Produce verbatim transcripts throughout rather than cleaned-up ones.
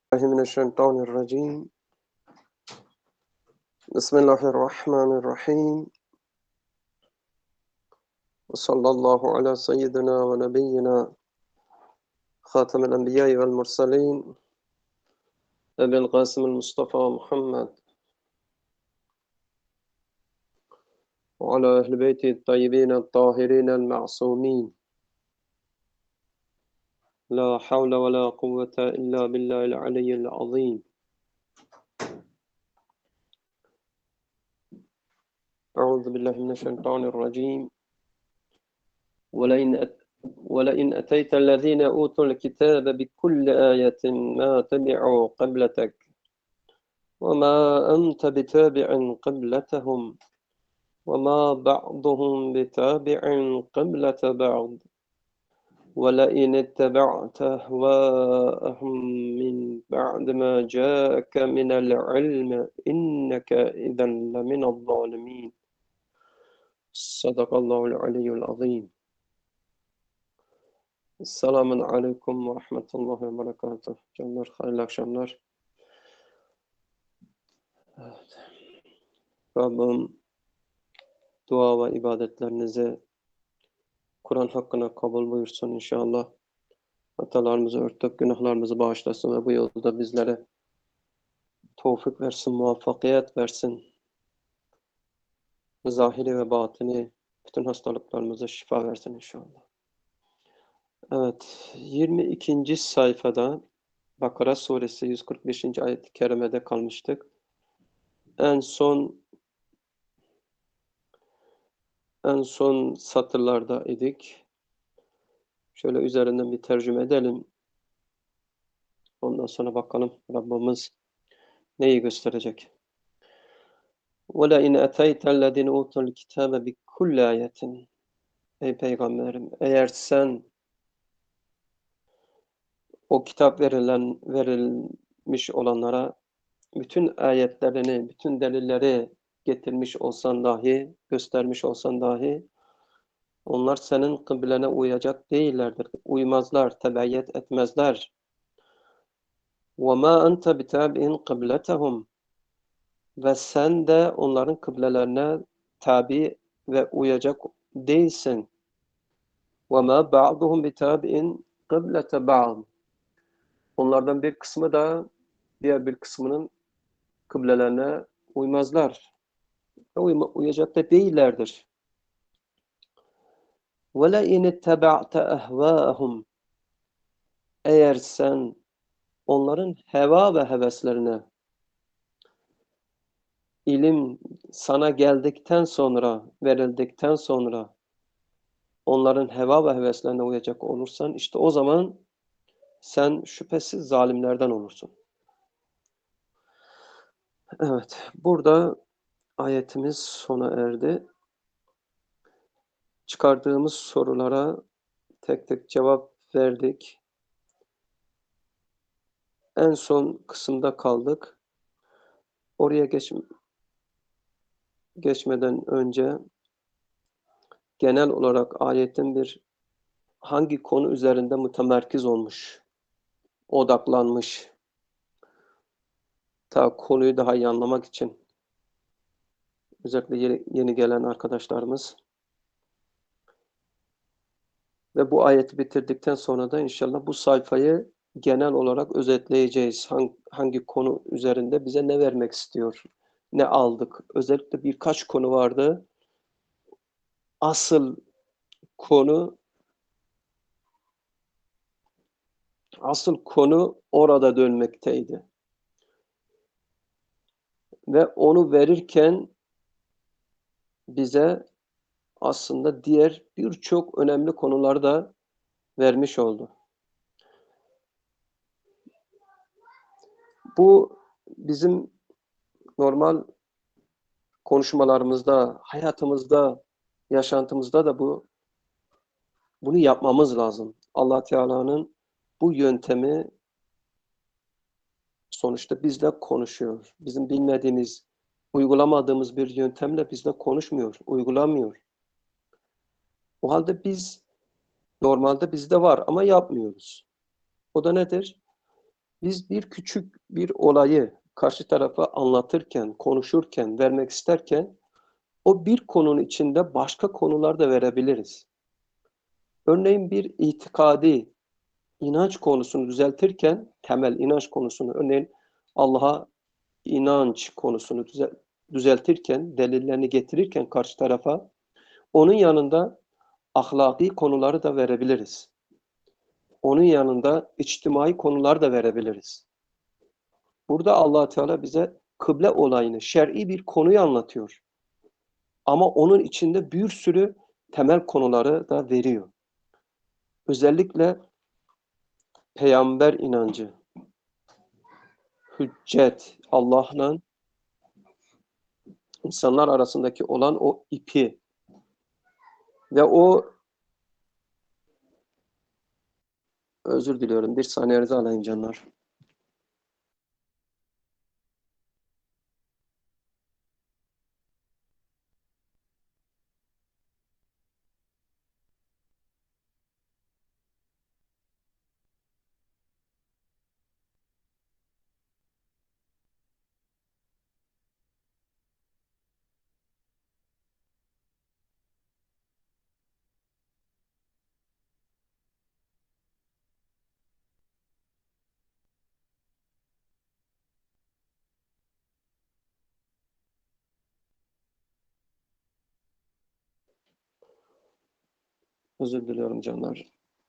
من الشيطان الرجيم بسم الله الرحمن الرحيم وصلى الله على سيدنا ونبينا خاتم الأنبياء والمرسلين أبي القاسم المصطفى محمد وعلى أهل بيته الطيبين الطاهرين المعصومين لا حول ولا قوة إلا بالله العلي العظيم. أعوذ بالله من الشيطان الرجيم ولئن أت... ولئن أتيت الذين أوتوا الكتاب بكل آية ما تبعوا قبلتك وما أنت بتابع قبلتهم وما بعضهم بتابع قبلة بعض ولئن اتبعت أهواءهم من بعد ما جاءك من العلم إنك إذا لمن الظالمين. صدق الله العلي العظيم. Selamun Aleyküm ve Rahmetullahi ve Berekatuhu. Canlar, hayırlı akşamlar. Evet. Rabbim dua ve ibadetlerinizi Kur'an hakkına kabul buyursun inşallah. Hatalarımızı örtüp günahlarımızı bağışlasın ve bu yolda bizlere tevfik versin, muvaffakiyet versin. Zahiri ve batini bütün hastalıklarımıza şifa versin inşallah. Evet, yirmi ikinci sayfada Bakara suresi yüz kırk beşinci ayet-i kerimede kalmıştık. En son en son satırlarda idik. Şöyle üzerinden bir tercüme edelim. Ondan sonra bakalım Rabbimiz neyi gösterecek. وَلَاِنْ اَتَيْتَ الَّذِينَ اُوتُوا الْكِتَابَ بِكُلَّ آيَةٍ. Ey Peygamberim, eğer sen o kitap verilen verilmiş olanlara bütün ayetlerini, bütün delilleri getirmiş olsan dahi, göstermiş olsan dahi onlar senin kıblene uyacak değillerdir. Uymazlar, tebeyyet etmezler. وَمَا أَنْتَ بِتَابِئٍ قِبْلَتَهُمْ. Ve sen de onların kıblelerine tabi ve uyacak değilsin. وَمَا بَعْضُهُمْ بِتَابِئٍ قِبْلَةَ بَعْضٍ. Onlardan bir kısmı da diğer bir kısmının kıblelerine uymazlar. Uyma, uyacak da değillerdir. وَلَئِنِ اتَّبَعْتَ أَهْوَاءَهُمْ. Eğer sen onların heva ve heveslerine ilim sana geldikten sonra, verildikten sonra onların heva ve heveslerine uyacak olursan işte o zaman sen şüphesiz zalimlerden olursun. Evet, burada ayetimiz sona erdi. Çıkardığımız sorulara tek tek cevap verdik. En son kısımda kaldık. Oraya geç, geçmeden önce genel olarak ayetin bir hangi konu üzerinde mütemerkiz olmuş, odaklanmış, ta konuyu daha iyi anlamak için özellikle yeni, yeni gelen arkadaşlarımız ve bu ayeti bitirdikten sonra da inşallah bu sayfayı genel olarak özetleyeceğiz. Hangi, hangi konu üzerinde bize ne vermek istiyor, ne aldık. Özellikle birkaç konu vardı. Asıl konu asıl konu orada dönmekteydi. Ve onu verirken bize aslında diğer birçok önemli konuları da vermiş oldu. Bu bizim normal konuşmalarımızda, hayatımızda, yaşantımızda da bu bunu yapmamız lazım. Allah Teala'nın bu yöntemi sonuçta bizle konuşuyor. Bizim bilmediğimiz, uygulamadığımız bir yöntemle bizle konuşmuyor, uygulamıyor. O halde biz normalde bizde var ama yapmıyoruz. O da nedir? Biz bir küçük bir olayı karşı tarafa anlatırken, konuşurken, vermek isterken o bir konunun içinde başka konular da verebiliriz. Örneğin bir itikadi inanç konusunu düzeltirken, temel inanç konusunu, örneğin Allah'a inanç konusunu düzeltirken, delillerini getirirken karşı tarafa, onun yanında ahlaki konuları da verebiliriz. Onun yanında içtimai konular da verebiliriz. Burada Allah Teala bize kıble olayını, şer'i bir konuyu anlatıyor. Ama onun içinde bir sürü temel konuları da veriyor. Özellikle peygamber inancı, hüccet, Allah'la insanlar arasındaki olan o ipi ve o, özür diliyorum, bir saniyenizi alayım canlar. Özür diliyorum canlar.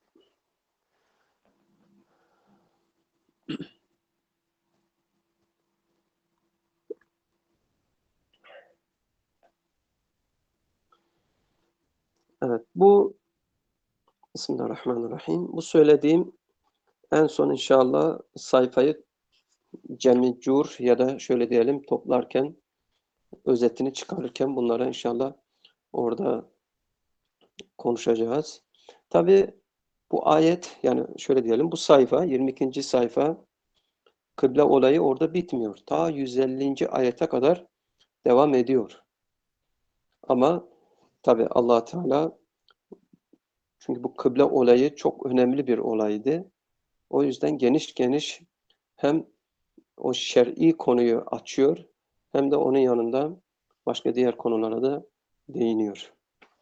Evet, bu Bismillahirrahmanirrahim. Bu söylediğim en son inşallah sayfayı cem-i cur ya da şöyle diyelim toplarken, özetini çıkarırken bunlara inşallah orada konuşacağız. Tabi bu ayet, yani şöyle diyelim, bu sayfa yirmi ikinci sayfa, kıble olayı orada bitmiyor. Ta yüz ellinci ayete kadar devam ediyor. Ama tabi Allah Teala, çünkü bu kıble olayı çok önemli bir olaydı. O yüzden geniş geniş hem o şer'i konuyu açıyor hem de onun yanında başka diğer konulara da değiniyor.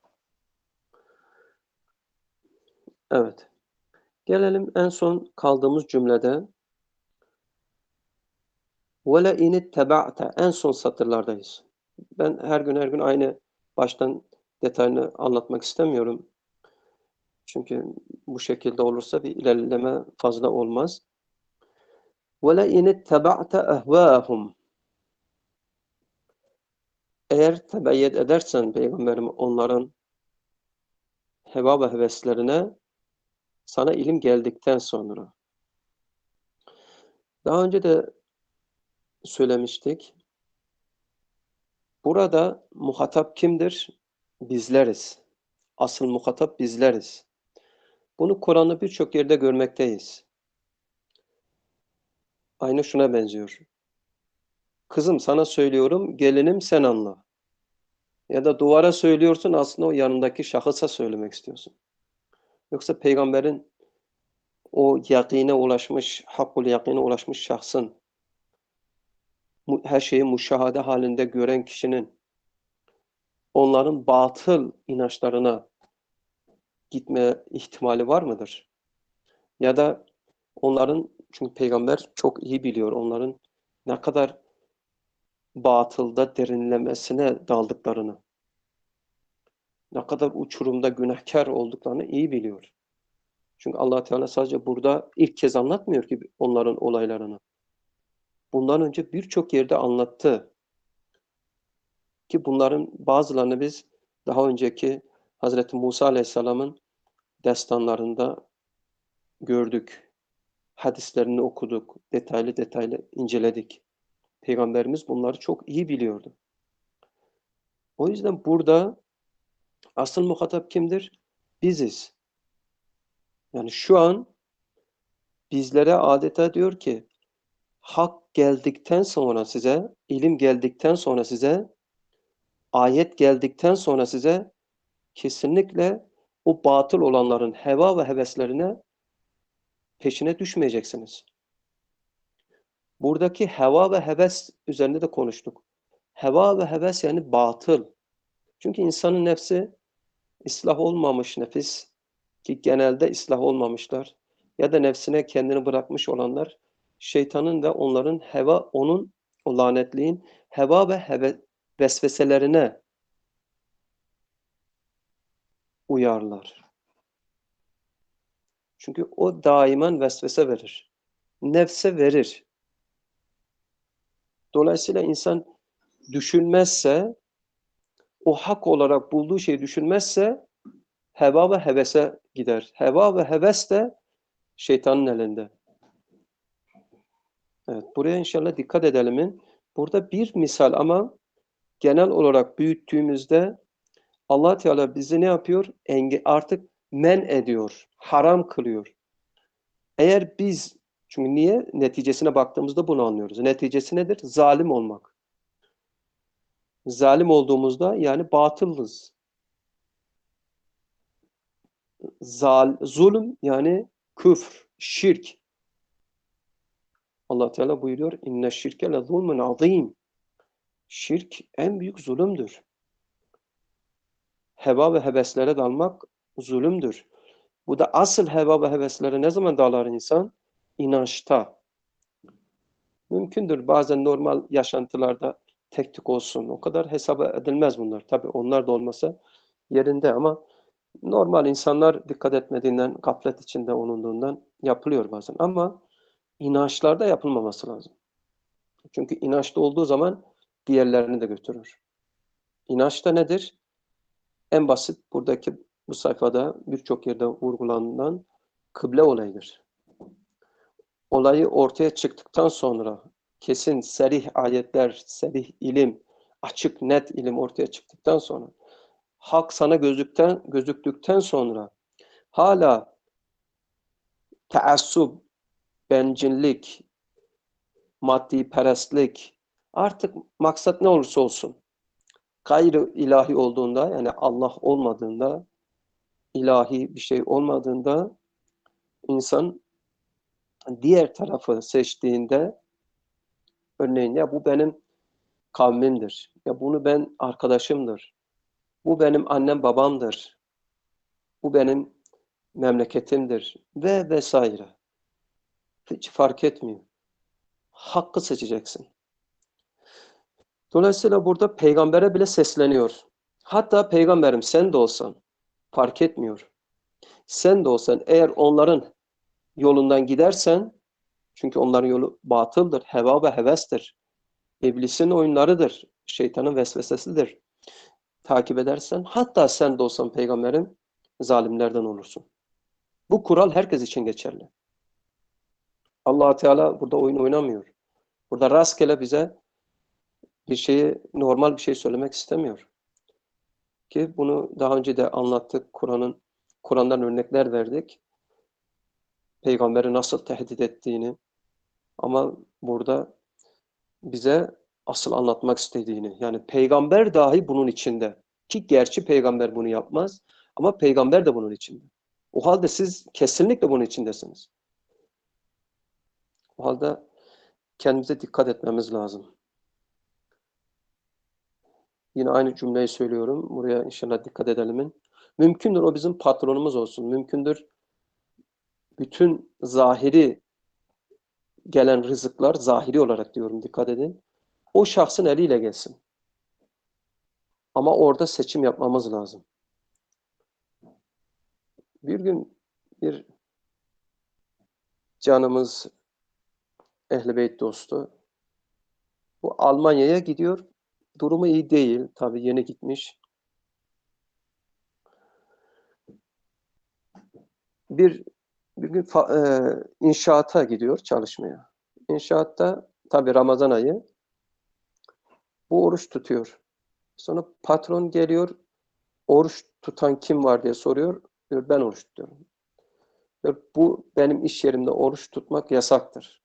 Evet. Gelelim en son kaldığımız cümlede. وَلَاِنِ اتَّبَعْتَ, en son satırlardayız. Ben her gün her gün aynı baştan detayını anlatmak istemiyorum. Çünkü bu şekilde olursa bir ilerleme fazla olmaz. وَلَاِنِ اتَّبَعْتَ اَهْوَاهُمْ, eğer tebeyyet edersen Peygamberim onların heva ve heveslerine, sana ilim geldikten sonra. Daha önce de söylemiştik. Burada muhatap kimdir? Bizleriz. Asıl muhatap bizleriz. Bunu Kur'an'da birçok yerde görmekteyiz. Aynı şuna benziyor. Kızım sana söylüyorum, gelinim sen anla. Ya da duvara söylüyorsun, aslında o yanındaki şahısa söylemek istiyorsun. Yoksa peygamberin o yakine ulaşmış, hakkul yakine ulaşmış şahsın, her şeyi müşahede halinde gören kişinin onların batıl inançlarına gitme ihtimali var mıdır? Ya da onların, çünkü peygamber çok iyi biliyor onların ne kadar batılda derinlemesine daldıklarını, ne kadar uçurumda günahkar olduklarını iyi biliyor. Çünkü Allah Teala sadece burada ilk kez anlatmıyor ki onların olaylarını. Bundan önce birçok yerde anlattı. Ki bunların bazılarını biz daha önceki Hazreti Musa Aleyhisselam'ın destanlarında gördük. Hadislerini okuduk. Detaylı detaylı inceledik. Peygamberimiz bunları çok iyi biliyordu. O yüzden burada asıl muhatap kimdir? Biziz. Yani şu an bizlere adeta diyor ki, hak geldikten sonra size, ilim geldikten sonra size, ayet geldikten sonra size kesinlikle o batıl olanların heva ve heveslerine peşine düşmeyeceksiniz. Buradaki heva ve heves üzerinde de konuştuk. Heva ve heves yani batıl. Çünkü insanın nefsi ıslah olmamış nefis, ki genelde ıslah olmamışlar ya da nefsine kendini bırakmış olanlar, şeytanın ve onların heva, onun o lanetliğin heva ve heve, vesveselerine uyarlar. Çünkü o daimen vesvese verir. Nefse verir. Dolayısıyla insan düşünmezse, o hak olarak bulduğu şeyi düşünmezse heva ve hevese gider. Heva ve heves de şeytanın elinde. Evet, buraya inşallah dikkat edelim. Burada bir misal ama genel olarak büyüttüğümüzde Allah Teala bizi ne yapıyor? Enge artık men ediyor, haram kılıyor. Eğer biz, çünkü niye? Neticesine baktığımızda bunu anlıyoruz. Neticesi nedir? Zalim olmak. Zalim olduğumuzda yani batılız. Zal, zulüm yani küfr, şirk. Allah Teala buyuruyor: "İnne şirke le zulmun azim." Şirk en büyük zulümdür. Heva ve heveslere dalmak zulümdür. Bu da asıl heva ve heveslere ne zaman dalar insan? İnançta. Mümkündür bazen normal yaşantılarda tek tük olsun. O kadar hesaba edilmez bunlar. Tabii onlar da olmasa yerinde ama normal insanlar dikkat etmediğinden, gaflet içinde olunduğundan yapılıyor bazen. Ama inançlarda yapılmaması lazım. Çünkü inançta olduğu zaman diğerlerini de götürür. İnançta nedir? En basit buradaki bu sayfada birçok yerde vurgulanan kıble olayıdır. Olayı ortaya çıktıktan sonra kesin, serih ayetler, serih ilim, açık, net ilim ortaya çıktıktan sonra, hak sana gözükten, gözüktükten sonra hala teassup, bencillik, maddi perestlik, artık maksat ne olursa olsun, gayrı ilahi olduğunda, yani Allah olmadığında, ilahi bir şey olmadığında insan diğer tarafı seçtiğinde, örneğin ya bu benim kavmimdir, ya bunu ben arkadaşımdır, bu benim annem babamdır, bu benim memleketimdir ve vesaire. Hiç fark etmiyor. Hakkı seçeceksin. Dolayısıyla burada peygambere bile sesleniyor. Hatta peygamberim sen de olsan fark etmiyor. Sen de olsan eğer onların yolundan gidersen, çünkü onların yolu batıldır, heva ve hevestir. İblisin oyunlarıdır, şeytanın vesvesesidir. Takip edersen, hatta sen de olsan peygamberim, zalimlerden olursun. Bu kural herkes için geçerli. Allah Teala burada oyun oynamıyor. Burada rastgele bize bir şeyi, normal bir şey söylemek istemiyor. Ki bunu daha önce de anlattık. Kur'an'ın Kur'an'dan örnekler verdik. Peygamberi nasıl tehdit ettiğini, ama burada bize asıl anlatmak istediğini, yani peygamber dahi bunun içinde. Ki gerçi peygamber bunu yapmaz ama peygamber de bunun içinde. O halde siz kesinlikle bunun içindesiniz. O halde kendimize dikkat etmemiz lazım. Yine aynı cümleyi söylüyorum. Buraya inşallah dikkat edelim. Mümkündür o bizim patronumuz olsun. Mümkündür bütün zahiri gelen rızıklar, zahiri olarak diyorum, dikkat edin, o şahsın eliyle gelsin. Ama orada seçim yapmamız lazım. Bir gün bir canımız Ehl-i Beyt dostu bu Almanya'ya gidiyor. Durumu iyi değil. Tabii yeni gitmiş. Bir, bir gün e, inşaata gidiyor çalışmaya. İnşaatta tabii Ramazan ayı. Bu oruç tutuyor. Sonra patron geliyor. Oruç tutan kim var diye soruyor. Diyor ben oruç tutuyorum. Diyor, bu benim iş yerimde oruç tutmak yasaktır.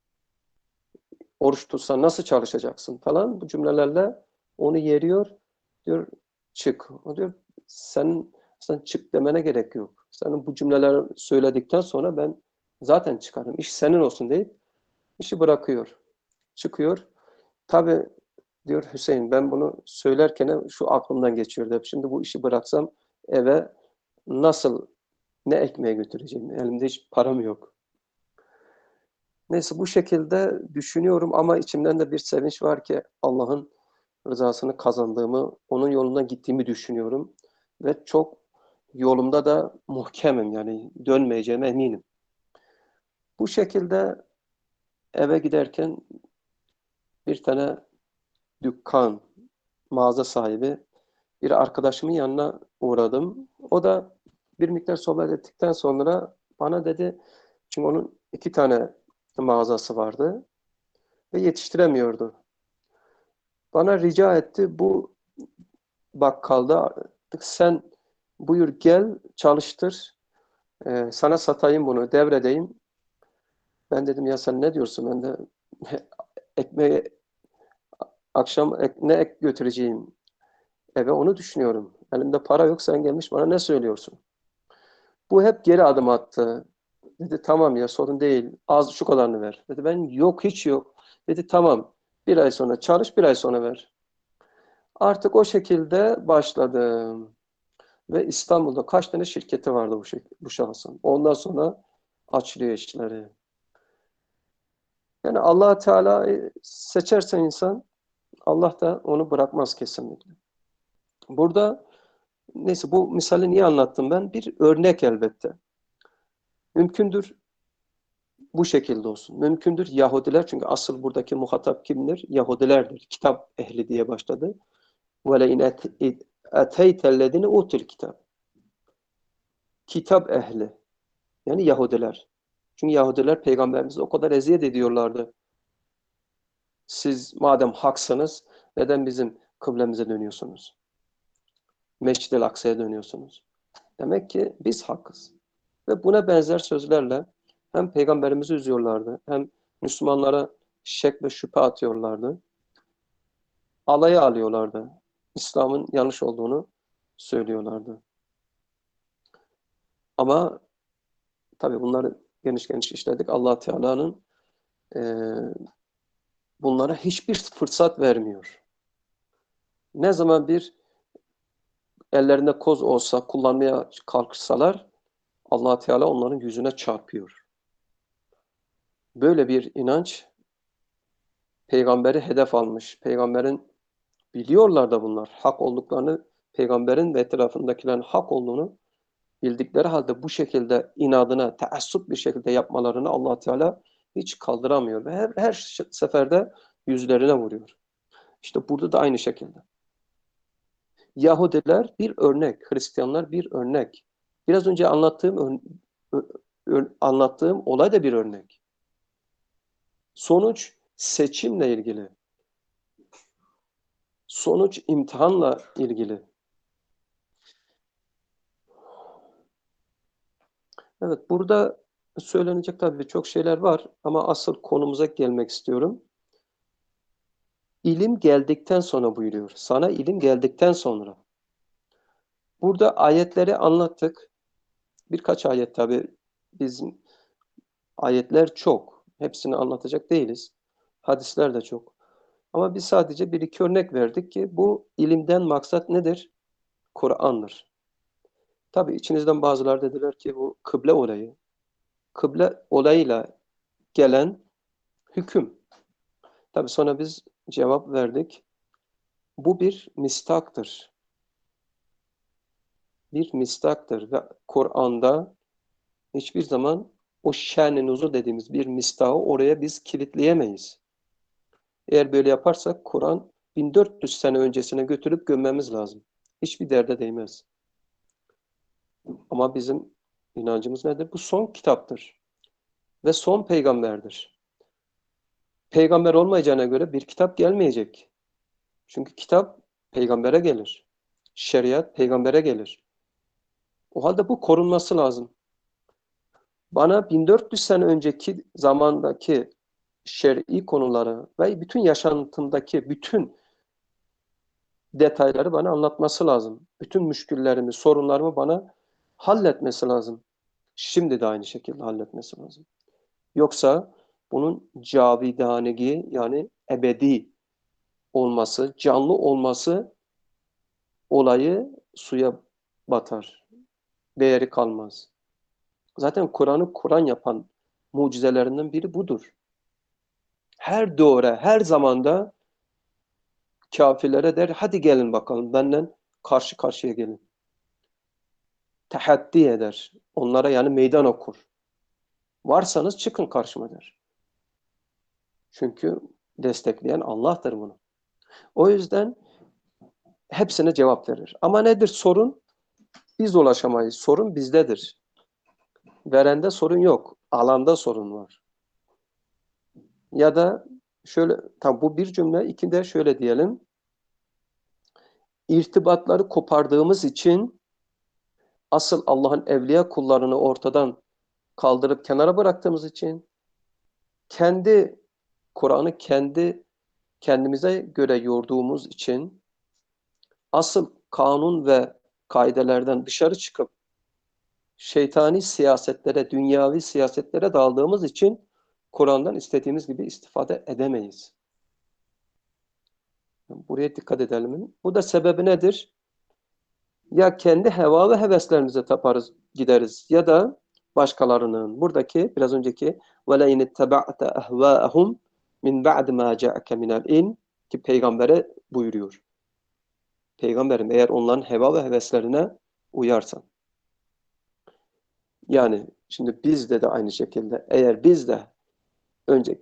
Oruç tutsan nasıl çalışacaksın falan, bu cümlelerle onu yeriyor. Diyor çık. O diyor sen, sen çık demene gerek yok. Senin bu cümleleri söyledikten sonra ben zaten çıkarım. İş senin olsun deyip işi bırakıyor. Çıkıyor. Tabii diyor Hüseyin, ben bunu söylerken şu aklımdan geçiyordu hep. Şimdi bu işi bıraksam eve nasıl, ne ekmeğe götüreceğim? Elimde hiç param yok. Neyse bu şekilde düşünüyorum ama içimden de bir sevinç var ki Allah'ın rızasını kazandığımı, onun yolundan gittiğimi düşünüyorum. Ve çok yolumda da muhkemim, yani dönmeyeceğime eminim. Bu şekilde eve giderken bir tane dükkan, mağaza sahibi bir arkadaşımın yanına uğradım. O da bir miktar sohbet ettikten sonra bana dedi, çünkü onun iki tane mağazası vardı ve yetiştiremiyordu. Bana rica etti, bu bakkalda sen buyur gel çalıştır, e, sana satayım bunu, devredeyim. Ben dedim ya sen ne diyorsun? Ben de ekmeği akşam ek, ne ek götüreceğim eve onu düşünüyorum. Elimde para yok, sen gelmiş bana ne söylüyorsun? Bu hep geri adım attı. Dedi tamam ya sorun değil. Az şu kadarını ver. Dedi ben yok hiç yok. Dedi tamam bir ay sonra çalış bir ay sonra ver. Artık o şekilde başladım. Ve İstanbul'da kaç tane şirketi vardı bu, şey, bu şahsın. Ondan sonra açılıyor işleri. Yani Allah Teala seçerse insan Allah da onu bırakmaz kesinlikle. Burada neyse bu misali niye anlattım ben? Bir örnek elbette. Mümkündür bu şekilde olsun. Mümkündür Yahudiler, çünkü asıl buradaki muhatap kimdir? Yahudilerdir. Kitap ehli diye başladı. وَلَاِنْ اَتَيْتَ الَّذِينَ اُوتُوا الْكِتَابِ Kitap ehli. Yani Yahudiler. Çünkü Yahudiler peygamberimizi o kadar eziyet ediyorlardı. Siz madem haksınız, neden bizim kıblemize dönüyorsunuz? Mescid-i Aksa'ya dönüyorsunuz. Demek ki biz hakkız. Ve buna benzer sözlerle hem peygamberimizi üzüyorlardı, hem Müslümanlara şek ve şüphe atıyorlardı. Alaya alıyorlardı. İslam'ın yanlış olduğunu söylüyorlardı. Ama tabii bunları geniş geniş işledik. Allah Teala'nın e, bunlara hiçbir fırsat vermiyor. Ne zaman bir ellerinde koz olsa, kullanmaya kalkışsalar, Allah Teala onların yüzüne çarpıyor. Böyle bir inanç peygamberi hedef almış. Peygamberin biliyorlar da bunlar hak olduklarını, peygamberin ve etrafındakilerin hak olduğunu bildikleri halde bu şekilde inadına, teassup bir şekilde yapmalarını Allah Teala hiç kaldıramıyor ve her, her seferde yüzlerine vuruyor. İşte burada da aynı şekilde. Yahudiler bir örnek, Hristiyanlar bir örnek. Biraz önce anlattığım anlattığım olay da bir örnek. Sonuç seçimle ilgili. Sonuç imtihanla ilgili. Evet, burada söylenecek tabii çok şeyler var ama asıl konumuza gelmek istiyorum. İlim geldikten sonra buyuruyor. Sana ilim geldikten sonra. Burada ayetleri anlattık. Birkaç ayet tabii, bizim ayetler çok. Hepsini anlatacak değiliz. Hadisler de çok. Ama biz sadece bir iki örnek verdik ki bu ilimden maksat nedir? Kur'an'dır. Tabii içinizden bazıları dediler ki bu kıble olayı. Kıble olayıyla gelen hüküm. Tabii sonra biz cevap verdik. Bu bir mistaktır. Bir mistaktır ve Kur'an'da hiçbir zaman o şen-i nuzul dediğimiz bir mistağı oraya biz kilitleyemeyiz. Eğer böyle yaparsak Kur'an bin dört yüz sene öncesine götürüp gömmemiz lazım. Hiçbir derde değmez. Ama bizim inancımız nedir? Bu son kitaptır ve son peygamberdir. Peygamber olmayacağına göre bir kitap gelmeyecek. Çünkü kitap peygambere gelir. Şeriat peygambere gelir. O halde bu korunması lazım. Bana bin dört yüz sene önceki zamandaki şer'i konuları ve bütün yaşantımdaki bütün detayları bana anlatması lazım. Bütün müşküllerimi, sorunlarımı bana halletmesi lazım. Şimdi de aynı şekilde halletmesi lazım. Yoksa bunun cavidanigi yani ebedi olması, canlı olması olayı suya batar. Değeri kalmaz. Zaten Kur'an'ı Kur'an yapan mucizelerinden biri budur. Her döre, her zamanda kafirlere der, hadi gelin bakalım benden karşı karşıya gelin. Tehaddi eder. Onlara yani meydan okur. Varsanız çıkın karşıma der. Çünkü destekleyen Allah'tır bunu. O yüzden hepsine cevap verir. Ama nedir sorun? Biz ulaşamayız. Sorun bizdedir. Verende sorun yok. Alanda sorun var. Ya da şöyle, tam bu bir cümle, iki de şöyle diyelim. İrtibatları kopardığımız için asıl Allah'ın evliya kullarını ortadan kaldırıp kenara bıraktığımız için kendi Kur'an'ı kendi kendimize göre yorduğumuz için asıl kanun ve kaidelerden dışarı çıkıp şeytani siyasetlere, dünyavi siyasetlere daldığımız için Kur'an'dan istediğimiz gibi istifade edemeyiz. Buraya dikkat edelim. Bu da sebebi nedir? Ya kendi heva ve heveslerimize taparız, gideriz ya da başkalarının. Buradaki biraz önceki وَلَيْنِ اتَّبَعْتَ اَهْوَاءَهُمْ مِنْ بَعْدِ مَا جَاءَكَ مِنَ الْاِلْمِ ki peygambere buyuruyor. Peygamberim eğer onların heva ve heveslerine uyarsan. Yani şimdi bizde de aynı şekilde eğer biz de önce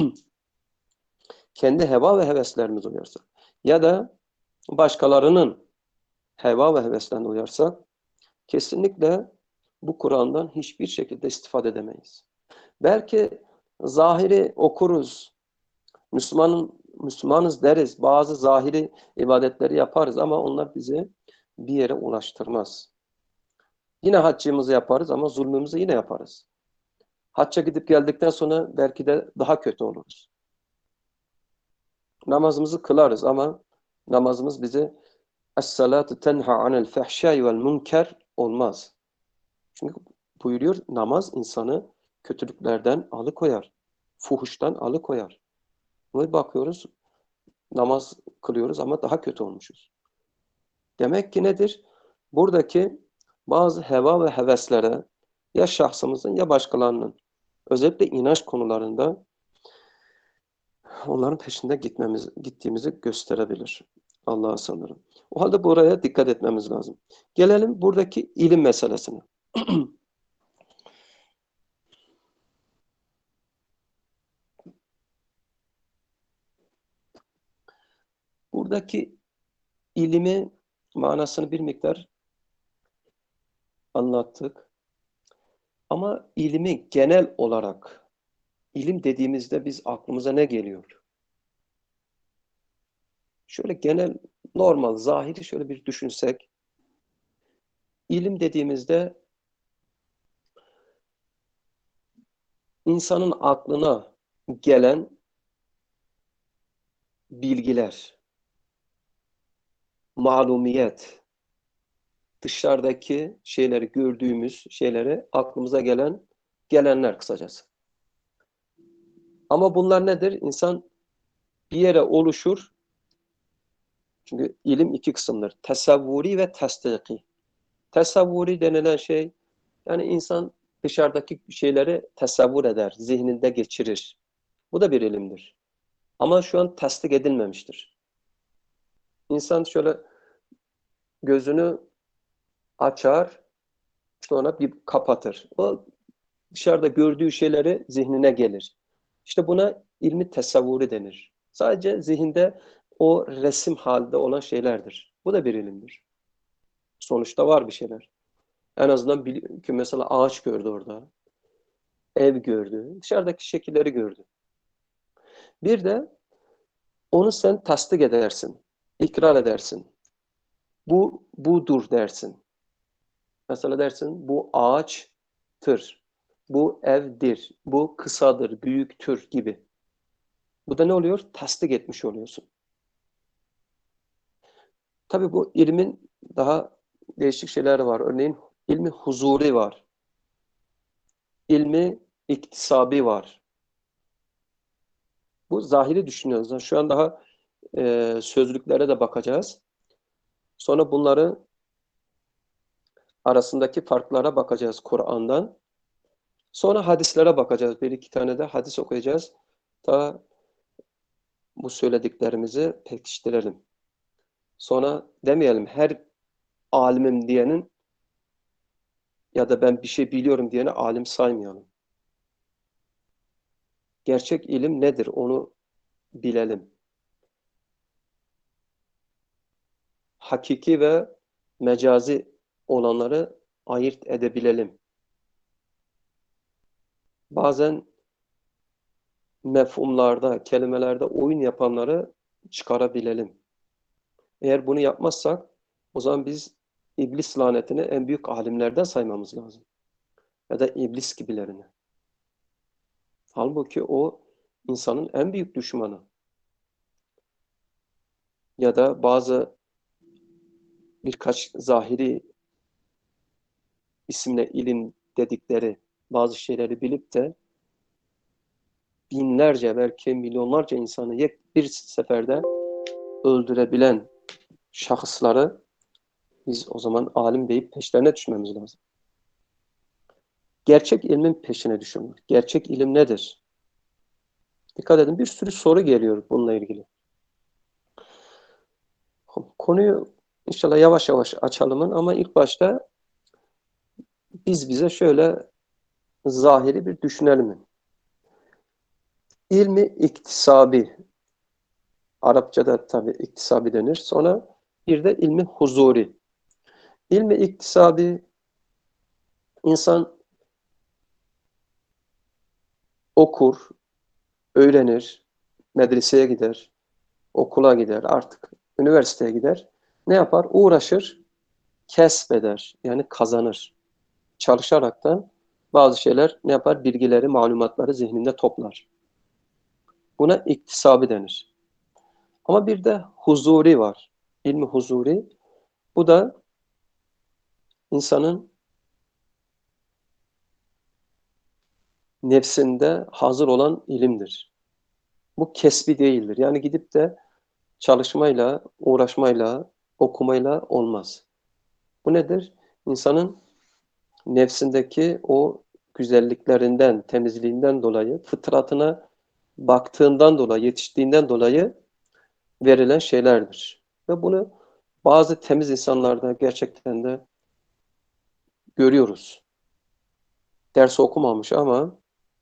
kendi heva ve heveslerimize uyarsak ya da başkalarının heva ve heveslerine uyarsak kesinlikle bu Kur'an'dan hiçbir şekilde istifade edemeyiz. Belki zahiri okuruz, Müslümanın Müslümanız deriz, bazı zahiri ibadetleri yaparız ama onlar bizi bir yere ulaştırmaz. Yine haccımızı yaparız ama zulmümüzü yine yaparız. Hacca gidip geldikten sonra belki de daha kötü oluruz. Namazımızı kılarız ama namazımız bizi Es-salatu tenha anil fehşai vel münker olmaz. Çünkü buyuruyor namaz insanı kötülüklerden alıkoyar. Fuhuştan alıkoyar. Ve bakıyoruz namaz kılıyoruz ama daha kötü olmuşuz. Demek ki nedir? Buradaki bazı heva ve heveslere ya şahsımızın ya başkalarının özellikle inanç konularında onların peşinde gitmemiz, gittiğimizi gösterebilir. Allah'a sanırım. O halde buraya dikkat etmemiz lazım. Gelelim buradaki ilim meselesine. Buradaki ilimi manasını bir miktar anlattık. Ama ilimi genel olarak ilim dediğimizde biz aklımıza ne geliyor? Şöyle genel, normal, zahiri şöyle bir düşünsek. İlim dediğimizde insanın aklına gelen bilgiler, malumiyet, dışarıdaki şeyleri gördüğümüz şeyleri aklımıza gelen gelenler kısacası. Ama bunlar nedir? İnsan bir yere oluşur. Çünkü ilim iki kısımdır. Tesavvuri ve tasdiki. Tesavvuri denilen şey yani insan dışarıdaki şeyleri tesavvur eder, zihninde geçirir. Bu da bir ilimdir. Ama şu an tasdik edilmemiştir. İnsan şöyle gözünü açar, sonra bir kapatır. O dışarıda gördüğü şeyleri zihnine gelir. İşte buna ilmi tesavvuri denir. Sadece zihinde o resim halinde olan şeylerdir. Bu da bir ilimdir. Sonuçta var bir şeyler. En azından ki mesela ağaç gördü orada. Ev gördü. Dışarıdaki şekilleri gördü. Bir de onu sen tasdik edersin. İkrar edersin. Bu budur dersin. Mesela dersin bu ağaçtır. Bu evdir. Bu kısadır, büyüktür gibi. Bu da ne oluyor? Tasdik etmiş oluyorsun. Tabii bu ilmin daha değişik şeyleri var. Örneğin ilmi huzuri var. İlmi iktisabi var. Bu zahiri düşünüyoruz. Şu an daha e, sözlüklere de bakacağız. Sonra bunları arasındaki farklara bakacağız Kur'an'dan. Sonra hadislere bakacağız. Bir iki tane de hadis okuyacağız. Ta bu söylediklerimizi pekiştirelim. Sonra demeyelim her alimim diyenin ya da ben bir şey biliyorum diyeni alim saymayalım. Gerçek ilim nedir onu bilelim. Hakiki ve mecazi olanları ayırt edebilelim. Bazen mefhumlarda, kelimelerde oyun yapanları çıkarabilelim. Eğer bunu yapmazsak o zaman biz iblis lanetini en büyük alimlerden saymamız lazım. Ya da iblis gibilerini. Halbuki o insanın en büyük düşmanı. Ya da bazı birkaç zahiri isimle ilim dedikleri bazı şeyleri bilip de binlerce belki milyonlarca insanı bir seferde öldürebilen şahısları biz o zaman alim deyip peşlerine düşmemiz lazım. Gerçek ilmin peşine düşün. Gerçek ilim nedir? Dikkat edin, bir sürü soru geliyor bununla ilgili. Konuyu inşallah yavaş yavaş açalım ama ilk başta biz bize şöyle zahiri bir düşünelim. İlmi iktisabi, Arapçada tabii iktisabi denir. Sonra bir de ilmi huzuri. İlmi iktisabi, insan okur, öğrenir, medreseye gider, okula gider, artık üniversiteye gider. Ne yapar? Uğraşır, kesbeder, yani kazanır. Çalışaraktan bazı şeyler ne yapar? Bilgileri, malumatları zihninde toplar. Buna iktisabi denir. Ama bir de huzuri var. İlmi huzuri. Bu da insanın nefsinde hazır olan ilimdir. Bu kesbi değildir. Yani gidip de çalışmayla, uğraşmayla, okumayla olmaz. Bu nedir? İnsanın nefsindeki o güzelliklerinden, temizliğinden dolayı, fıtratına baktığından dolayı, yetiştiğinden dolayı verilen şeylerdir. Ve bunu bazı temiz insanlarda gerçekten de görüyoruz. Ders okumamış ama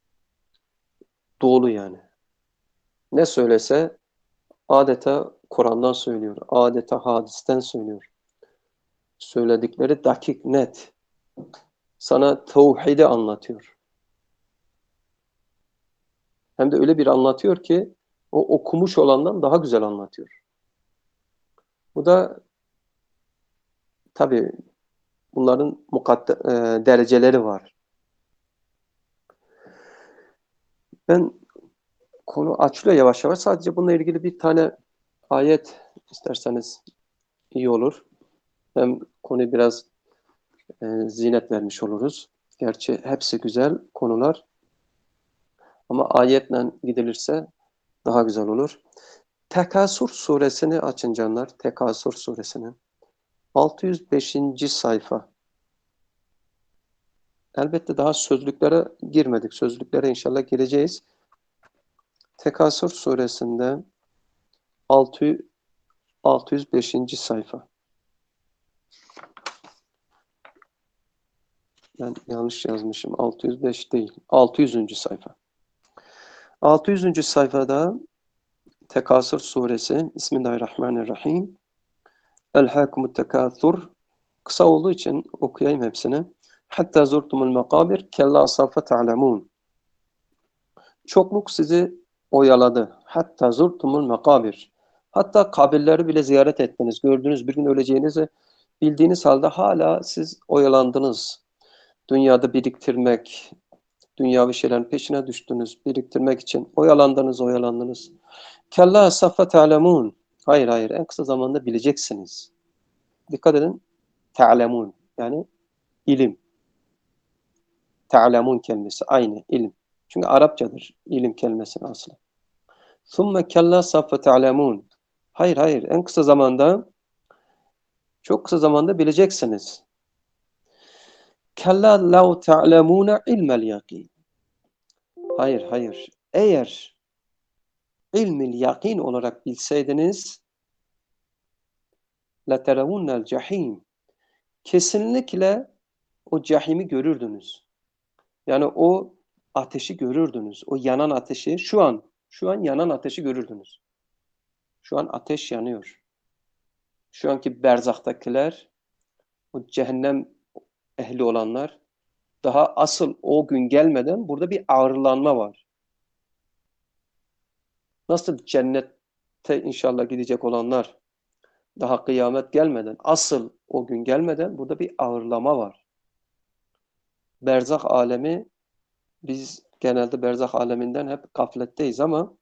dolu yani. Ne söylese adeta Kur'an'dan söylüyor, adeta hadisten söylüyor. Söyledikleri dakik, net. Sana tevhidi anlatıyor. Hem de öyle bir anlatıyor ki o okumuş olandan daha güzel anlatıyor. Bu da tabii bunların mukadde, e, dereceleri var. Ben konu açılıyor yavaş yavaş. Sadece bununla ilgili bir tane ayet isterseniz iyi olur. Hem konu biraz e, zinet vermiş oluruz. Gerçi hepsi güzel konular ama ayetle gidilirse daha güzel olur. Tekasur suresini açın canlar. Tekasur suresini. altı yüz beşinci sayfa. Elbette daha sözlüklere girmedik. Sözlüklere inşallah gireceğiz. Tekasur suresinde altı yüz beşinci sayfa. Ben yanlış yazmışım. altı yüz beş değil. altı yüzüncü sayfa. altı yüzüncü sayfada Tekasur suresi. Bismillahirrahmanirrahim. Elhâkumut tekâthur. Kısa olduğu için okuyayım hepsini. Hatta zurtumul makabir kella sawfe ta'lemûn. Çokluk sizi oyaladı. Hatta zurtumul makabir. Hatta kabirleri bile ziyaret ettiniz. Gördünüz bir gün öleceğinizi bildiğiniz halde hala siz oyalandınız. Dünyada biriktirmek, dünyavi şeylerin peşine düştünüz. Biriktirmek için oyalandınız, oyalandınız. Kella sawfe ta'lemûn. Hayır hayır, en kısa zamanda bileceksiniz. Dikkat edin. Ta'lemûn. Yani ilim. Ta'lemun kelimesi aynı ilim. Çünkü Arapçadır ilim kelimesinin aslı. ثُمَّ كَلَّا سَوْفَ تَعْلَمُونَ. Hayır, hayır. En kısa zamanda, çok kısa zamanda bileceksiniz. كَلَّا لَوْ تَعْلَمُونَ عِلْمَ الْيَقِينِ. Hayır, hayır. Eğer ilmil yakin olarak bilseydiniz, لَتَرَوُنَّ الْجَحِيمِ. Kesinlikle o cehimi görürdünüz. Yani o ateşi görürdünüz. O yanan ateşi, şu an, şu an yanan ateşi görürdünüz. Şu an ateş yanıyor. Şu anki berzahtakiler, o cehennem ehli olanlar, daha asıl o gün gelmeden burada bir ağırlanma var. Nasıl cennette inşallah gidecek olanlar, daha kıyamet gelmeden, asıl o gün gelmeden burada bir ağırlama var. Berzah alemi, biz genelde berzah aleminden hep gafletteyiz ama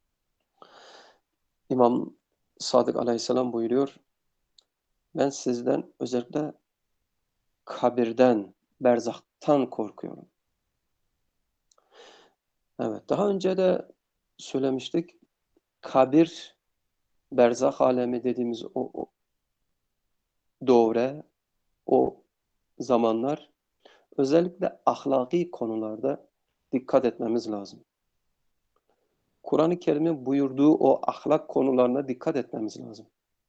İmam Sadık Aleyhisselam buyuruyor, ben sizden özellikle kabirden, berzahtan korkuyorum. Evet, daha önce de söylemiştik, kabir, berzah alemi dediğimiz o, o doğre, o zamanlar özellikle ahlaki konularda dikkat etmemiz lazım. Kur'an-ı Kerim'in buyurduğu o ahlak konularına dikkat etmemiz lazım.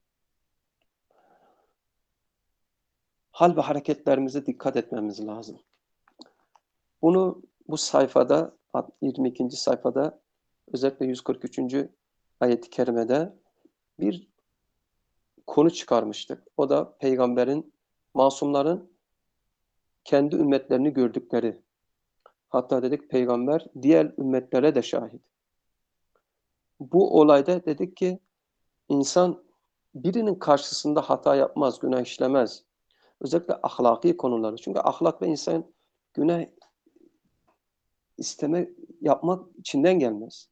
Hal ve hareketlerimize dikkat etmemiz lazım. Bunu bu sayfada, yirmi ikinci sayfada, özellikle yüz kırk üçüncü ayet-i kerimede bir konu çıkarmıştık. O da peygamberin, masumların kendi ümmetlerini gördükleri. Hatta dedik peygamber diğer ümmetlere de şahit. Bu olayda dedik ki insan birinin karşısında hata yapmaz, günah işlemez. Özellikle ahlaki konuları. Çünkü ahlak ve insan günah isteme yapmak içinden gelmez.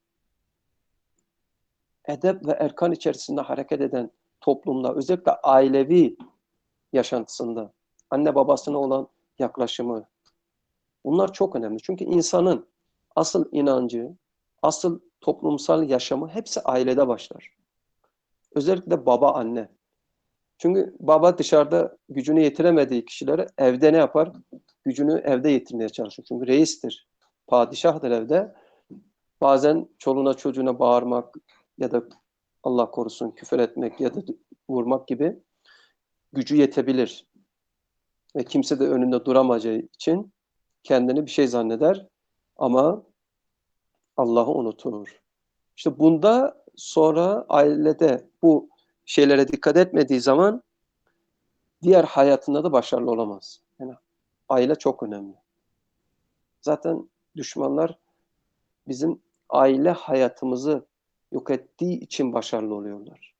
Edep ve erkan içerisinde hareket eden toplumda, özellikle ailevi yaşantısında, anne babasına olan yaklaşımı, bunlar çok önemli. Çünkü insanın asıl inancı, asıl toplumsal yaşamı hepsi ailede başlar. Özellikle baba, anne. Çünkü baba dışarıda gücünü yetiremediği kişilere evde ne yapar? Gücünü evde yetirmeye çalışır. Çünkü reistir, padişahtır evde. Bazen çoluğuna çocuğuna bağırmak ya da Allah korusun küfür etmek ya da vurmak gibi gücü yetebilir. Ve kimse de önünde duramayacağı için kendini bir şey zanneder ama Allah'ı unutur. İşte bunda sonra ailede bu şeylere dikkat etmediği zaman diğer hayatında da başarılı olamaz. Yani aile çok önemli. Zaten düşmanlar bizim aile hayatımızı yok ettiği için başarılı oluyorlar.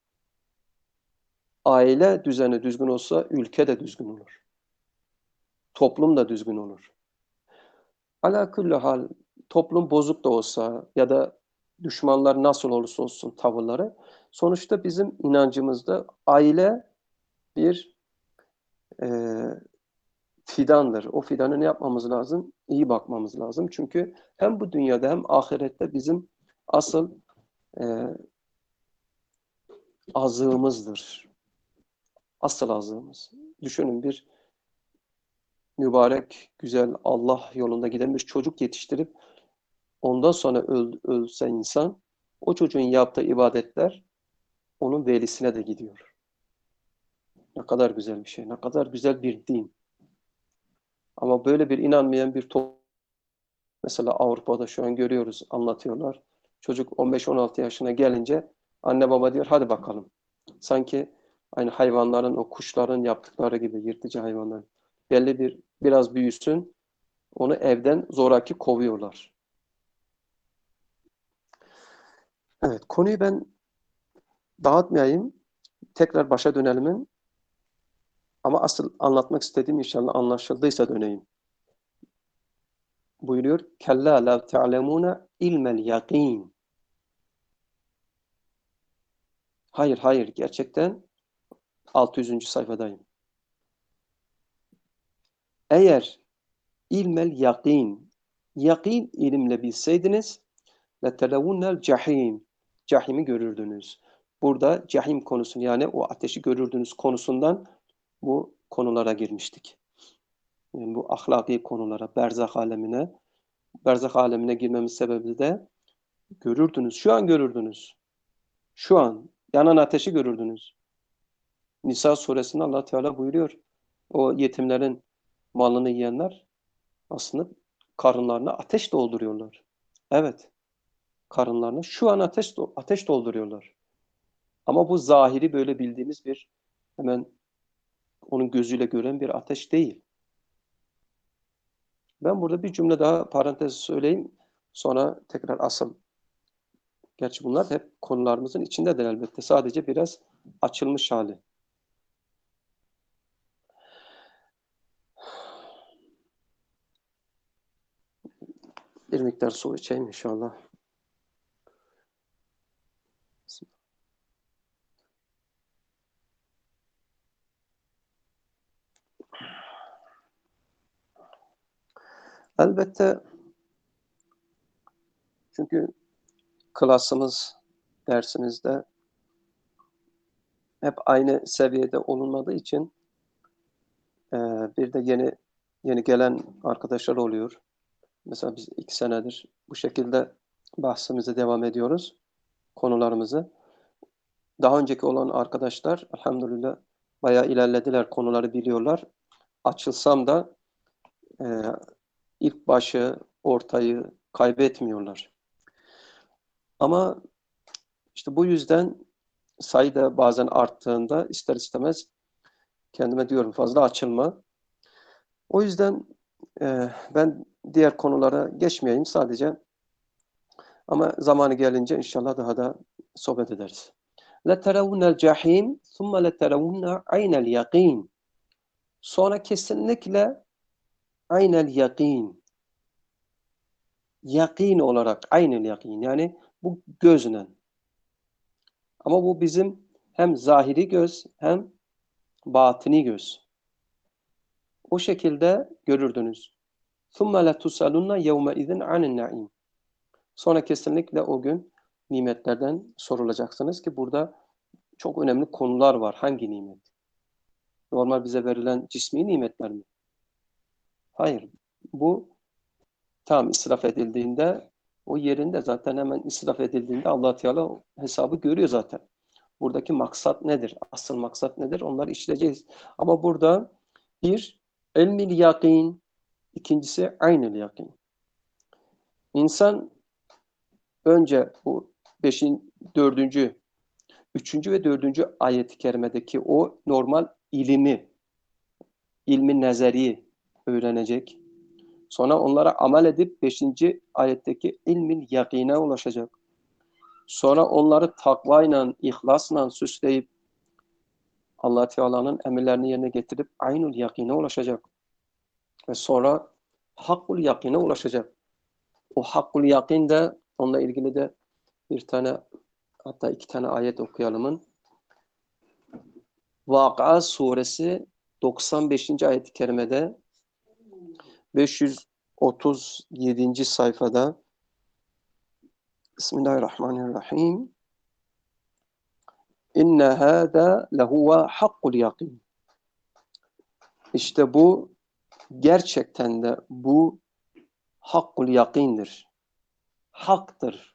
Aile düzeni düzgün olsa ülke de düzgün olur. Toplum da düzgün olur. Ala kulli hal, toplum bozuk da olsa ya da düşmanlar nasıl olursa olsun tavırları, sonuçta bizim inancımızda aile bir e, fidandır. O fidanı ne yapmamız lazım? İyi bakmamız lazım. Çünkü hem bu dünyada hem ahirette bizim asıl e, azığımızdır. Asıl azığımız. Düşünün, bir mübarek, güzel, Allah yolunda giden bir çocuk yetiştirip ondan sonra öl, ölse insan, o çocuğun yaptığı ibadetler onun velisine de gidiyor. Ne kadar güzel bir şey, ne kadar güzel bir din. Ama böyle bir inanmayan bir toplum, mesela Avrupa'da şu an görüyoruz, anlatıyorlar. Çocuk on beş on altı yaşına gelince anne baba diyor hadi bakalım. Sanki aynı hayvanların, o kuşların yaptıkları gibi, yırtıcı hayvanların. Belli bir, biraz büyüsün, onu evden zoraki kovuyorlar. Evet, konuyu ben dağıtmayayım. Tekrar başa dönelim. Ama asıl anlatmak istediğim inşallah anlaşıldıysa döneyim. Buyuruyor. Kella la ta'lemuna ilmel yakin. Hayır, hayır. Gerçekten altı yüzüncü sayfadayım. Eğer ilmel yakin, yakin ilimle bilseydiniz, letelevunel cehim. cahimi görürdünüz. Burada cahim konusunu yani o ateşi görürdünüz konusundan bu konulara girmiştik. Yani bu ahlaki konulara, berzah alemine, berzah alemine girmemiz sebebi de görürdünüz. Şu an görürdünüz. Şu an yanan ateşi görürdünüz. Nisa suresinde Allah Teala buyuruyor. O yetimlerin malını yiyenler aslında karınlarına ateş dolduruyorlar. Evet, karınlarına şu an ateş ateş dolduruyorlar. Ama bu zahiri böyle bildiğimiz bir hemen onun gözüyle gören bir ateş değil. Ben burada bir cümle daha parantez söyleyeyim. Sonra tekrar asıl. Gerçi bunlar hep konularımızın içindedir elbette. Sadece biraz açılmış hali. Bir miktar su içeyim inşallah. Elbette çünkü klasımız, dersimizde hep aynı seviyede olunmadığı için e, bir de yeni yeni gelen arkadaşlar oluyor. Mesela biz iki senedir bu şekilde bahsimize devam ediyoruz, konularımızı. Daha önceki olan arkadaşlar elhamdülillah bayağı ilerlediler, konuları biliyorlar. Açılsam da e, ilk başı, ortayı kaybetmiyorlar. Ama işte bu yüzden sayı da bazen arttığında ister istemez kendime diyorum fazla açılma. O yüzden e, ben diğer konulara geçmeyeyim sadece ama zamanı gelince inşallah daha da sohbet ederiz. لَتَرَوُنَّ الْجَحِيمِ ثُمَّ لَتَرَوُنَّ عَيْنَ الْيَقِينِ Sonra kesinlikle aynel yakin. Yakin olarak aynel yakin. Yani bu gözle. Ama bu bizim hem zahiri göz hem batini göz. O şekilde görürdünüz. ثُمَّ لَتُسَلُنَّ يَوْمَئِذٍ عَنِ النَّعِيمِ Sonra kesinlikle o gün nimetlerden sorulacaksınız ki burada çok önemli konular var. Hangi nimet? Normal bize verilen cismi nimetler mi? Hayır. Bu tam israf edildiğinde o yerinde zaten hemen israf edildiğinde Allah Teala hesabı görüyor zaten. Buradaki maksat nedir? Asıl maksat nedir? Onları işleyeceğiz. Ama burada bir ilmil yakin, ikincisi aynel yakin. İnsan önce bu beşin, dördüncü, üçüncü ve dördüncü ayet-i kerimedeki o normal ilimi, ilmi nezeri öğrenecek. Sonra onlara amel edip beşinci ayetteki ilmin yakine ulaşacak. Sonra onları takvayla, ihlasla süsleyip Allah Teala'nın emirlerini yerine getirip aynul yakine ulaşacak. Ve sonra hakkul yakine ulaşacak. O hakkul yakin de onunla ilgili de bir tane hatta iki tane ayet okuyalımın. Vakıa suresi doksan beşinci ayet-i kerimede beş yüz otuz yedinci sayfada Bismillahirrahmanirrahim. İnne hâdâ lehuve hakkul yakin. İşte bu gerçekten de bu hakkul yakindir. Haktır.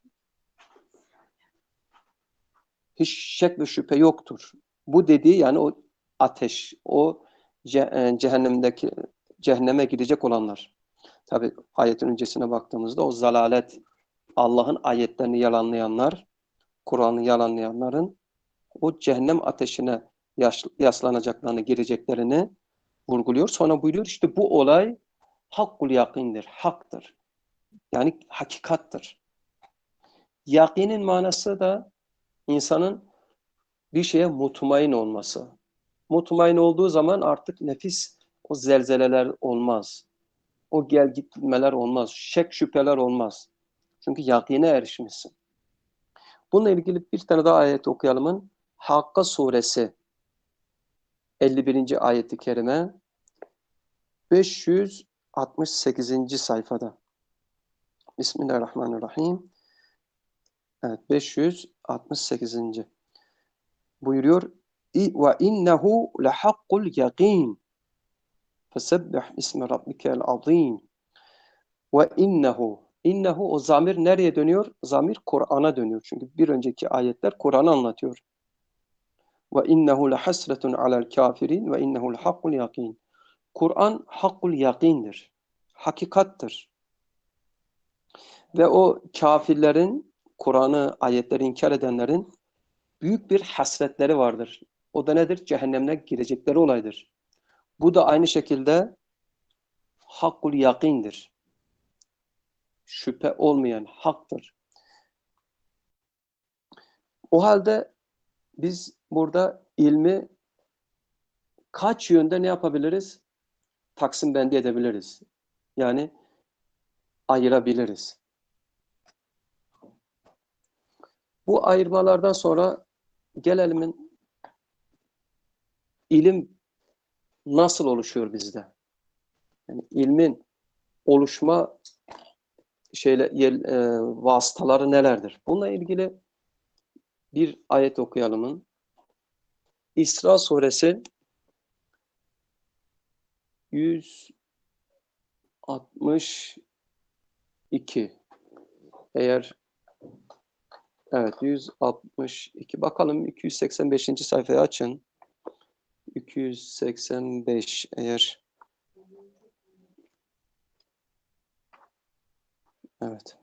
Hiç şek ve şüphe yoktur. Bu dediği yani o ateş, o cehennemdeki cehenneme gidecek olanlar. Tabi ayetin öncesine baktığımızda o zalalet, Allah'ın ayetlerini yalanlayanlar, Kur'an'ı yalanlayanların o cehennem ateşine yaslanacaklarını, gireceklerini vurguluyor. Sonra buyuruyor işte bu olay hakkul yakindir, haktır. Yani hakikattır. Yakinin manası da insanın bir şeye mutmain olması. Mutmain olduğu zaman artık nefis o zelzeleler olmaz. O gel gitmeler olmaz. Şek şüpheler olmaz. Çünkü yakine erişmişsin. Bununla ilgili bir tane daha ayet okuyalımın. Hakka suresi elli birinci ayeti kerime beş yüz altmış sekizinci sayfada. Bismillahirrahmanirrahim. Evet, beş yüz altmış sekizinci buyuruyor. Ve innehu lehakkul yakin. Fesebbih ismi rabbikel azim. Ve innehu. İnnehu, o zamir nereye dönüyor? Zamir Kur'an'a dönüyor. Çünkü bir önceki ayetler Kur'an'ı anlatıyor. Ve innehu lehasretun alel kafirin ve innehu lehakkul yakin. Kur'an hakkul yakindir. Hakikattır. Ve o kafirlerin, Kur'an'ı, ayetleri inkar edenlerin büyük bir hasretleri vardır. O da nedir? Cehennemine girecekleri olaydır. Bu da aynı şekilde hakkul yakindir. Şüphe olmayan haktır. O halde biz burada ilmi kaç yönde ne yapabiliriz? Taksim bendi edebiliriz. Yani ayırabiliriz. Bu ayırmalardan sonra gelelim ilim nasıl oluşuyor bizde? Yani ilmin oluşma şeyle e, vasıtaları nelerdir? Bununla ilgili bir ayet okuyalım. İsra suresi yüz altmış iki. Eğer evet yüz altmış iki. Bakalım iki yüz seksen beşinci sayfayı açın. iki yüz seksen beş eğer evet.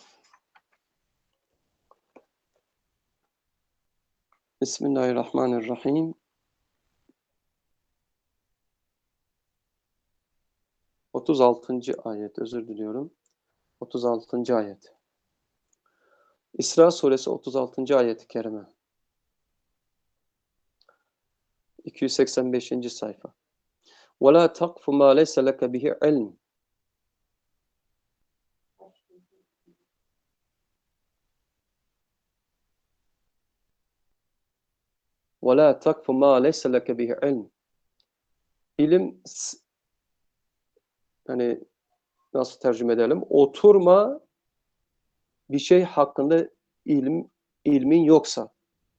Bismillahirrahmanirrahim. otuz altıncı ayet, özür diliyorum. otuz altıncı ayet. İsra suresi otuz altıncı ayet-i kerime. iki yüz seksen beşinci sayfa. وَلَا تَقْفُ مَا لَيْسَ لَكَ بِهِ عِلْمٍ. وَلَا تَقْفُ مَا لَيْسَ لَكَ بِهِ عِلْمٍ. İlim, hani nasıl tercüme edelim? Oturma bir şey hakkında ilim, ilmin yoksa.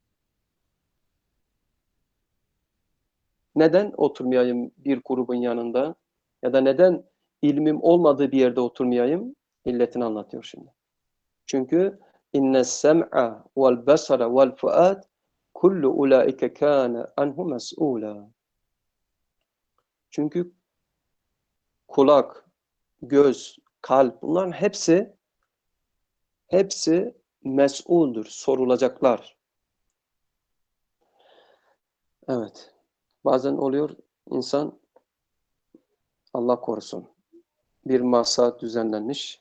Neden oturmayayım bir grubun yanında? Ya da neden ilmim olmadığı bir yerde oturmayayım? İlletini anlatıyor şimdi. Çünkü inne sem'a vel basara vel fuad kullu ulaike kana anhu mes'ula. Çünkü kulak, göz, kalp, bunların hepsi hepsi mes'uldur, sorulacaklar. Evet. Bazen oluyor insan, Allah korusun, bir masa düzenlenmiş.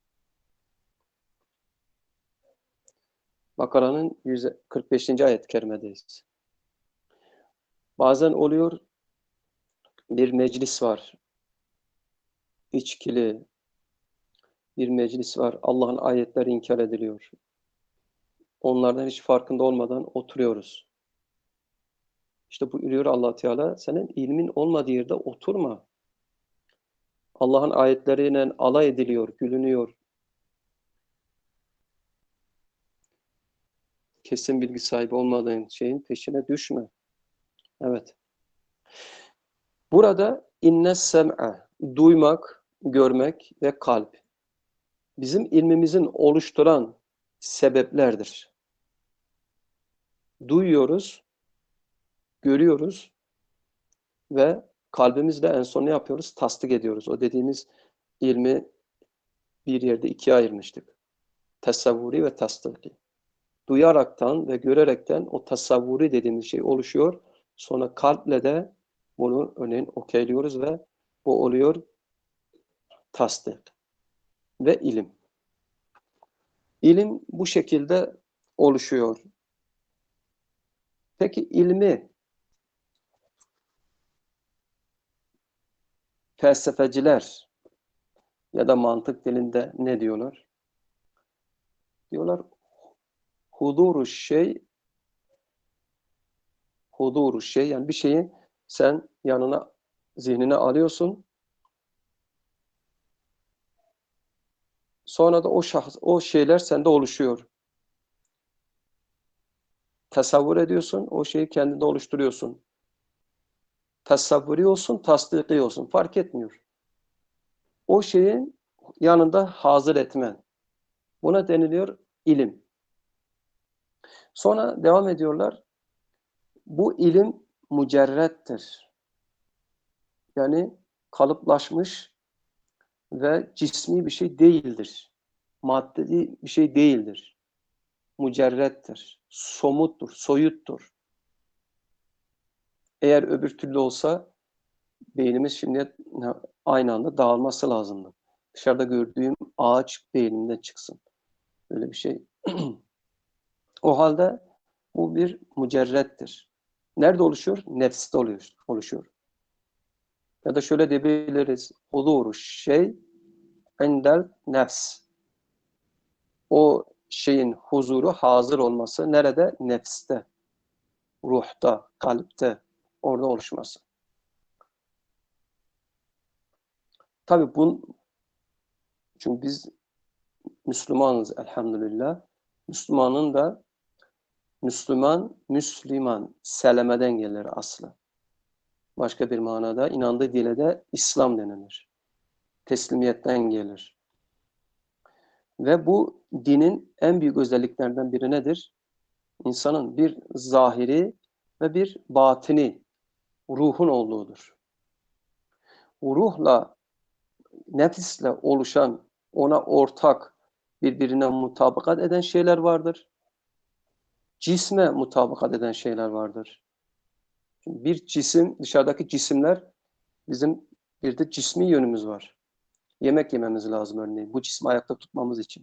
Bakara'nın yüz kırk beşinci ayet-i kerimedeyiz. Bazen oluyor bir meclis var. İçkili bir meclis var. Allah'ın ayetleri inkar ediliyor. Onlardan hiç farkında olmadan oturuyoruz. İşte buyuruyor Allah Teala, senin ilmin olmadığı yerde oturma. Allah'ın ayetleriyle alay ediliyor, gülünüyor. Kesin bilgi sahibi olmadığın şeyin peşine düşme. Evet. Burada inne sem'e, duymak, görmek ve kalp bizim ilmimizin oluşturan sebeplerdir. Duyuyoruz, görüyoruz ve kalbimizle en son ne yapıyoruz? Tasdik ediyoruz. O dediğimiz ilmi bir yerde ikiye ayırmıştık. Tasavvuri ve tasdiki. Duyaraktan ve görerekten o tasavvuri dediğimiz şey oluşuyor. Sonra kalple de bunu örneğin okeyliyoruz ve bu oluyor tasdik ve ilim. İlim bu şekilde oluşuyor. Peki ilmi felsefeciler ya da mantık dilinde ne diyorlar? Diyorlar huduru şey huduru şey yani bir şeyi sen yanına zihnine alıyorsun. Sonra da o şahs o şeyler sende oluşuyor. Tasavvur ediyorsun, o şeyi kendinde oluşturuyorsun. Tasavvuri olsun, tasdiki olsun fark etmiyor. O şeyin yanında hazır etmen. Buna deniliyor ilim. Sonra devam ediyorlar. Bu ilim mücerrettir. Yani kalıplaşmış ve cismi bir şey değildir. Maddi bir şey değildir. Mücerrettir. Somuttur, soyuttur. Eğer öbür türlü olsa beynimiz şimdi aynı anda dağılması lazımdı. Dışarıda gördüğüm ağaç beynimden çıksın. Öyle bir şey. O halde bu bir mücerrettir. Nerede oluşuyor? Nefste oluşuyor. Ya da şöyle diyebiliriz. Huzuru şey indel nefs. O şeyin huzuru, hazır olması nerede? Nefste, ruhta, kalpte, orada oluşması. Tabii bu, çünkü biz Müslümanız elhamdülillah. Müslümanın da Müslüman, Müslüman, selameden gelir aslı. Başka bir manada inandığı dile de İslam denilir. Teslimiyetten gelir. Ve bu dinin en büyük özelliklerinden biri nedir? İnsanın bir zahiri ve bir batini, ruhun olduğudur. Ruhla, nefisle oluşan, ona ortak, birbirine mutabakat eden şeyler vardır. Cisme mutabakat eden şeyler vardır. Bir cisim, dışarıdaki cisimler, bizim bir de cismi yönümüz var. Yemek yememiz lazım örneğin, bu cismi ayakta tutmamız için.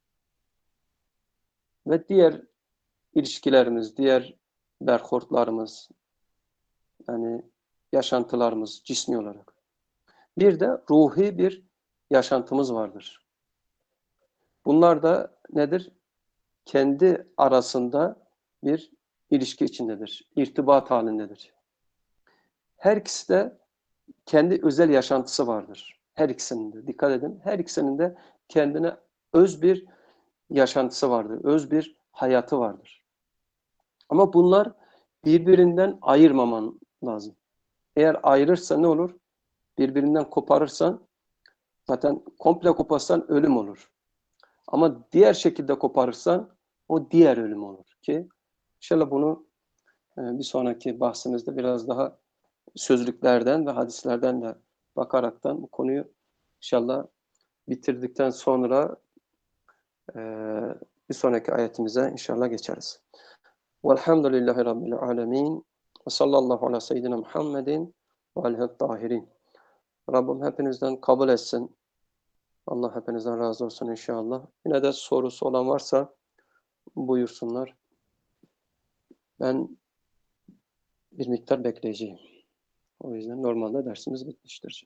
Ve diğer ilişkilerimiz, diğer berhortlarımız, yani yaşantılarımız cismi olarak. Bir de ruhi bir yaşantımız vardır. Bunlar da nedir? Kendi arasında bir ilişki içindedir, irtibat halindedir. Her ikisi de kendi özel yaşantısı vardır. Her ikisinin de, dikkat edin, her ikisinin de kendine öz bir yaşantısı vardır, öz bir hayatı vardır. Ama bunlar birbirinden ayırmaman lazım. Eğer ayırırsa ne olur? Birbirinden koparırsan, zaten komple koparsan ölüm olur. Ama diğer şekilde koparırsan o diğer ölüm olur ki inşallah bunu bir sonraki bahsimizde biraz daha sözlüklerden ve hadislerden de bakaraktan bu konuyu inşallah bitirdikten sonra bir sonraki ayetimize inşallah geçeriz. Velhamdülillahi Rabbil alemin ve sallallahu ala seyyidina Muhammedin ve alihi tahirin. Rabbim hepinizden kabul etsin. Allah hepinizden razı olsun inşallah. Yine de sorusu olan varsa buyursunlar. Ben bir miktar bekleyeceğim. O yüzden normalde dersimiz bitmiştir.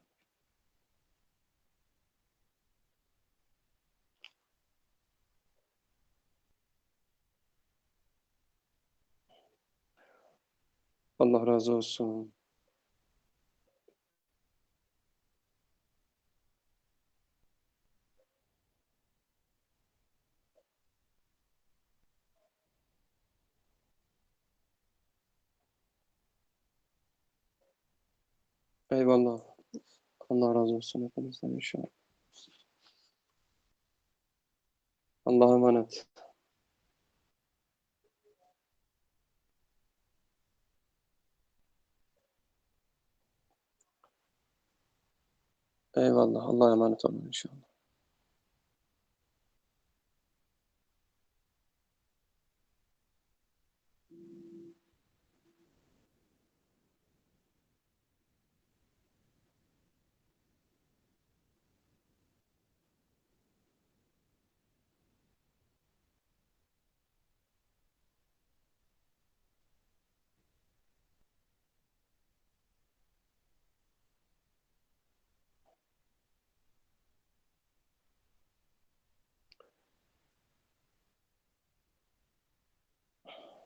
Allah razı olsun. Eyvallah. Allah razı olsun hepinizden inşallah. Allah'a emanet. Eyvallah. Allah'a emanet olun inşallah.